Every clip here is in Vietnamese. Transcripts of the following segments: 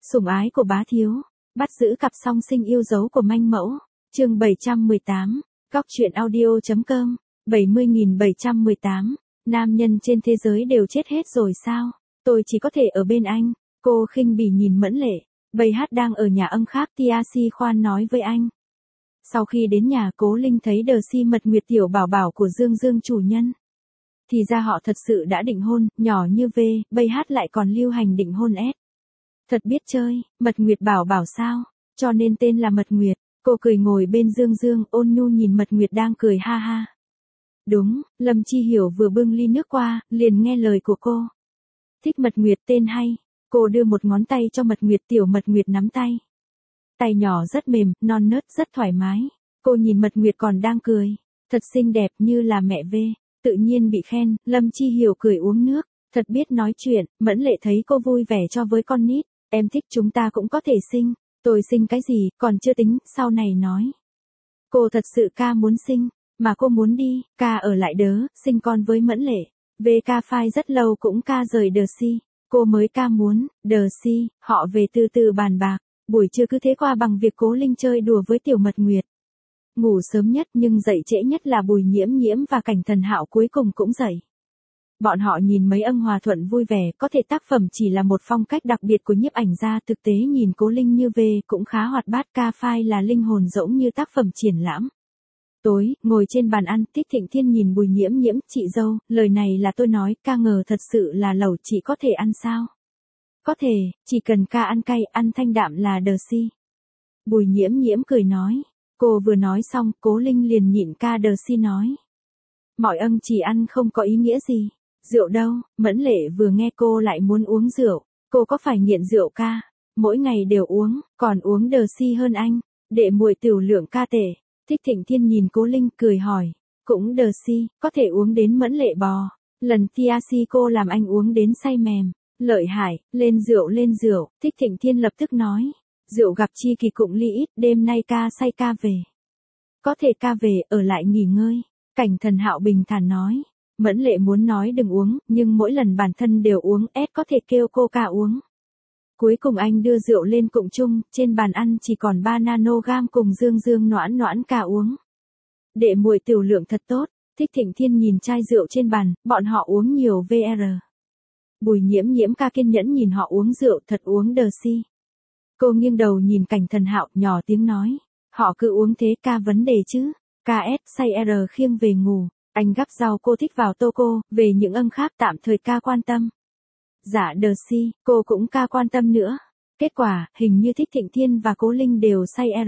Sủng ái của bá thiếu, bắt giữ cặp song sinh yêu dấu của manh mẫu. Chương 718, Góc truyện audio.com. 70.718. Nam nhân trên thế giới đều chết hết rồi sao? Tôi chỉ có thể ở bên anh. Cô khinh bỉ nhìn Mẫn Lệ. Bầy hát đang ở nhà âm khác, Tia Si khoan nói với anh. Sau khi đến nhà, Cố Linh thấy Đờ Si Mật Nguyệt tiểu bảo bảo của Dương Dương chủ nhân. Thì ra họ thật sự đã định hôn, nhỏ như V, bầy hát lại còn lưu hành định hôn S. Thật biết chơi, Mật Nguyệt bảo bảo sao, cho nên tên là Mật Nguyệt. Cô cười ngồi bên Dương Dương, ôn nhu nhìn Mật Nguyệt đang cười ha ha. Đúng, Lâm Chi Hiểu vừa bưng ly nước qua, liền nghe lời của cô. Thích Mật Nguyệt, tên hay. Cô đưa một ngón tay cho Mật Nguyệt, tiểu Mật Nguyệt nắm tay. Tay nhỏ rất mềm, non nớt, rất thoải mái. Cô nhìn Mật Nguyệt còn đang cười. Thật xinh đẹp như là mẹ V. Tự nhiên bị khen, Lâm Chi Hiểu cười uống nước. Thật biết nói chuyện, Mẫn Lệ thấy cô vui vẻ cho với con nít. Em thích chúng ta cũng có thể sinh. Tôi sinh cái gì, còn chưa tính, sau này nói. Cô thật sự ca muốn sinh, mà cô muốn đi, ca ở lại đớ, sinh con với Mẫn Lệ. Về ca phai rất lâu cũng ca rời Đờ Si. Cô mới ca muốn, Đờ Si, họ về từ từ bàn bạc. Buổi trưa cứ thế qua bằng việc Cố Linh chơi đùa với tiểu Mật Nguyệt. Ngủ sớm nhất nhưng dậy trễ nhất là Bùi Nhiễm Nhiễm và Cảnh Thần Hạo cuối cùng cũng dậy. Bọn họ nhìn mấy ân hòa thuận vui vẻ, có thể tác phẩm chỉ là một phong cách đặc biệt của nhiếp ảnh gia, thực tế nhìn Cố Linh như về cũng khá hoạt bát, ca phai là linh hồn rỗng như tác phẩm triển lãm. Tối, ngồi trên bàn ăn, Tích Thịnh Thiên nhìn Bùi Nhiễm Nhiễm, chị dâu, lời này là tôi nói, ca ngờ thật sự là lẩu chị có thể ăn sao? Có thể, chỉ cần ca ăn cay, ăn thanh đạm là Đờ Si. Bùi Nhiễm Nhiễm cười nói. Cô vừa nói xong, Cố Linh liền nhịn ca Đờ Si nói. Mọi ân chỉ ăn không có ý nghĩa gì. Rượu đâu, Mẫn Lệ vừa nghe cô lại muốn uống rượu. Cô có phải nghiện rượu ca? Mỗi ngày đều uống, còn uống Đờ Si hơn anh. Đệ muội tiểu lượng ca tệ. Tích Thịnh Thiên nhìn Cố Linh cười hỏi. Cũng Đờ Si, có thể uống đến Mẫn Lệ bò. Lần Tia Si cô làm anh uống đến say mềm. Lợi hại, lên rượu, Tích Thịnh Thiên lập tức nói. Rượu gặp chi kỳ cũng ly ít, đêm nay ca say ca về. Có thể ca về, ở lại nghỉ ngơi. Cảnh Thần Hạo bình thản nói. Mẫn Lệ muốn nói đừng uống, nhưng mỗi lần bản thân đều uống, có thể kêu cô ca uống. Cuối cùng anh đưa rượu lên cụng chung, trên bàn ăn chỉ còn 3 nanogam cùng Dương Dương noãn noãn ca uống. Đệ muội tiểu lượng thật tốt, Tích Thịnh Thiên nhìn chai rượu trên bàn, bọn họ uống nhiều VR. Bùi Nhiễm Nhiễm ca kiên nhẫn nhìn họ uống rượu, thật uống Đờ Si. Cô nghiêng đầu nhìn Cảnh Thần Hạo, nhỏ tiếng nói. Họ cứ uống thế ca vấn đề chứ. KS say R khiêng về ngủ. Anh gắp rau cô thích vào tô cô, về những âm khác tạm thời ca quan tâm. Dạ Đờ Si, cô cũng ca quan tâm nữa. Kết quả, hình như Tích Thịnh Thiên và Cố Linh đều say R.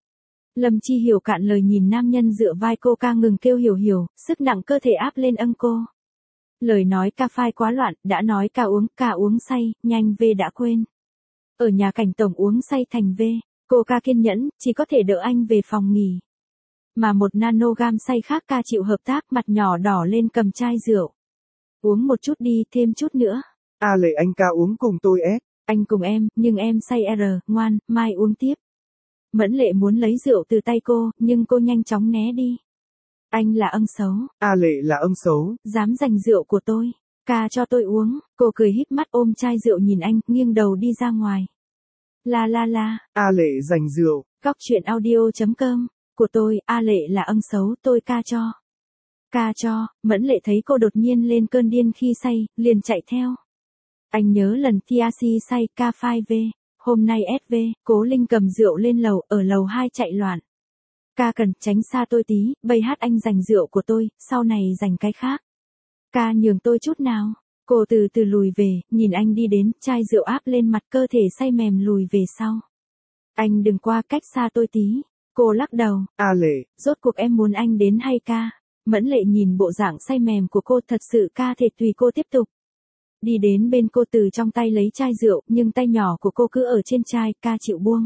Lâm Chi Hiểu cạn lời nhìn nam nhân dựa vai cô ca ngừng kêu hiểu hiểu, sức nặng cơ thể áp lên âng cô. Lời nói ca phai quá loạn, đã nói ca uống say, nhanh V đã quên. Ở nhà Cảnh tổng uống say thành V, cô ca kiên nhẫn, chỉ có thể đỡ anh về phòng nghỉ. Mà một nanogam say khác ca chịu hợp tác, mặt nhỏ đỏ lên cầm chai rượu. Uống một chút đi, thêm chút nữa. Lệ anh ca uống cùng tôi S. Anh cùng em, nhưng em say R, ngoan, mai uống tiếp. Mẫn Lệ muốn lấy rượu từ tay cô, nhưng cô nhanh chóng né đi. Anh là ân xấu. Lệ là ân xấu. Dám giành rượu của tôi. Ca cho tôi uống. Cô cười híp mắt ôm chai rượu nhìn anh, nghiêng đầu đi ra ngoài. La. Lệ giành rượu. Góc truyện audio.com. Của tôi, Lệ là ân xấu, tôi ca cho. Ca cho, Mẫn Lệ thấy cô đột nhiên lên cơn điên khi say, liền chạy theo. Anh nhớ lần Tia Si say ca phai V. Hôm nay SV, Cố Linh cầm rượu lên lầu, ở lầu 2 chạy loạn. Ca cần tránh xa tôi tí, bầy hát anh giành rượu của tôi, sau này giành cái khác. Ca nhường tôi chút nào. Cô từ từ lùi về, nhìn anh đi đến, chai rượu áp lên mặt, cơ thể say mềm lùi về sau. Anh đừng qua, cách xa tôi tí. Cô lắc đầu. Lệ, rốt cuộc em muốn anh đến hay ca? Mẫn Lệ nhìn bộ dạng say mềm của cô, thật sự ca thể tùy cô tiếp tục. Đi đến bên cô, từ trong tay lấy chai rượu, nhưng tay nhỏ của cô cứ ở trên chai, ca chịu buông.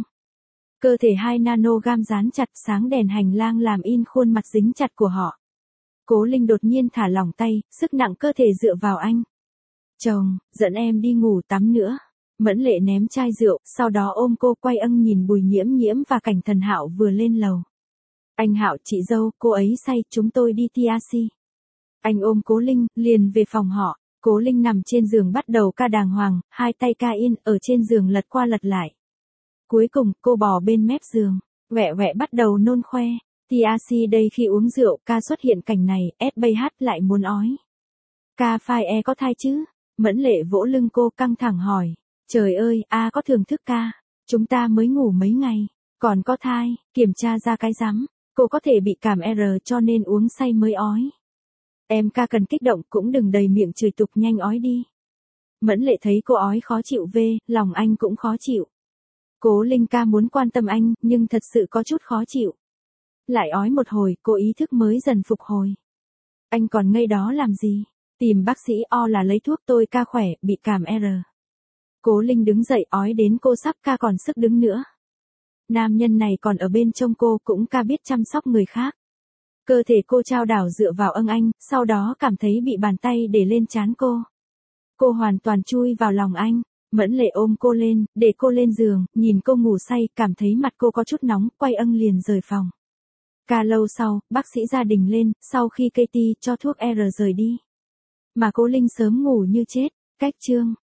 Cơ thể 2 nanogam dán chặt, sáng đèn hành lang làm in khuôn mặt dính chặt của họ. Cố Linh đột nhiên thả lỏng tay, sức nặng cơ thể dựa vào anh. Chồng, dẫn em đi ngủ tắm nữa. Mẫn Lệ ném chai rượu, sau đó ôm cô quay âng nhìn Bùi Nhiễm Nhiễm và Cảnh Thần Hạo vừa lên lầu. Anh Hạo, chị dâu, cô ấy say, chúng tôi đi Tia Si. Anh ôm Cố Linh, liền về phòng họ. Cố Linh nằm trên giường bắt đầu ca đàng hoàng, hai tay ca in ở trên giường lật qua lật lại. Cuối cùng, cô bò bên mép giường, quẹ quẹ bắt đầu nôn khoe. TRC đây khi uống rượu, ca xuất hiện cảnh này, SBH lại muốn ói. Ca phai có thai chứ? Mẫn Lệ vỗ lưng cô căng thẳng hỏi. Trời ơi, có thưởng thức ca. Chúng ta mới ngủ mấy ngày. Còn có thai, kiểm tra ra cái rắm. Cô có thể bị cảm R cho nên uống say mới ói. Em ca cần kích động cũng đừng đầy miệng chửi tục, nhanh ói đi. Mẫn Lệ thấy cô ói khó chịu lòng anh cũng khó chịu. Cố Linh ca muốn quan tâm anh, nhưng thật sự có chút khó chịu. Lại ói một hồi, cô ý thức mới dần phục hồi. Anh còn ngây đó làm gì? Tìm bác sĩ là lấy thuốc, tôi ca khỏe, bị cảm R. Cố Linh đứng dậy ói đến cô sắp ca còn sức đứng nữa. Nam nhân này còn ở bên trông cô cũng ca biết chăm sóc người khác. Cơ thể cô trao đảo dựa vào âng anh, sau đó cảm thấy bị bàn tay để lên trán cô. Cô hoàn toàn chui vào lòng anh. Mẫn Lệ ôm cô lên, để cô lên giường, nhìn cô ngủ say, cảm thấy mặt cô có chút nóng, quay âng liền rời phòng. Ca lâu sau, bác sĩ gia đình lên, sau khi Katie cho thuốc R rời đi. Mà Cố Linh sớm ngủ như chết. Cách chương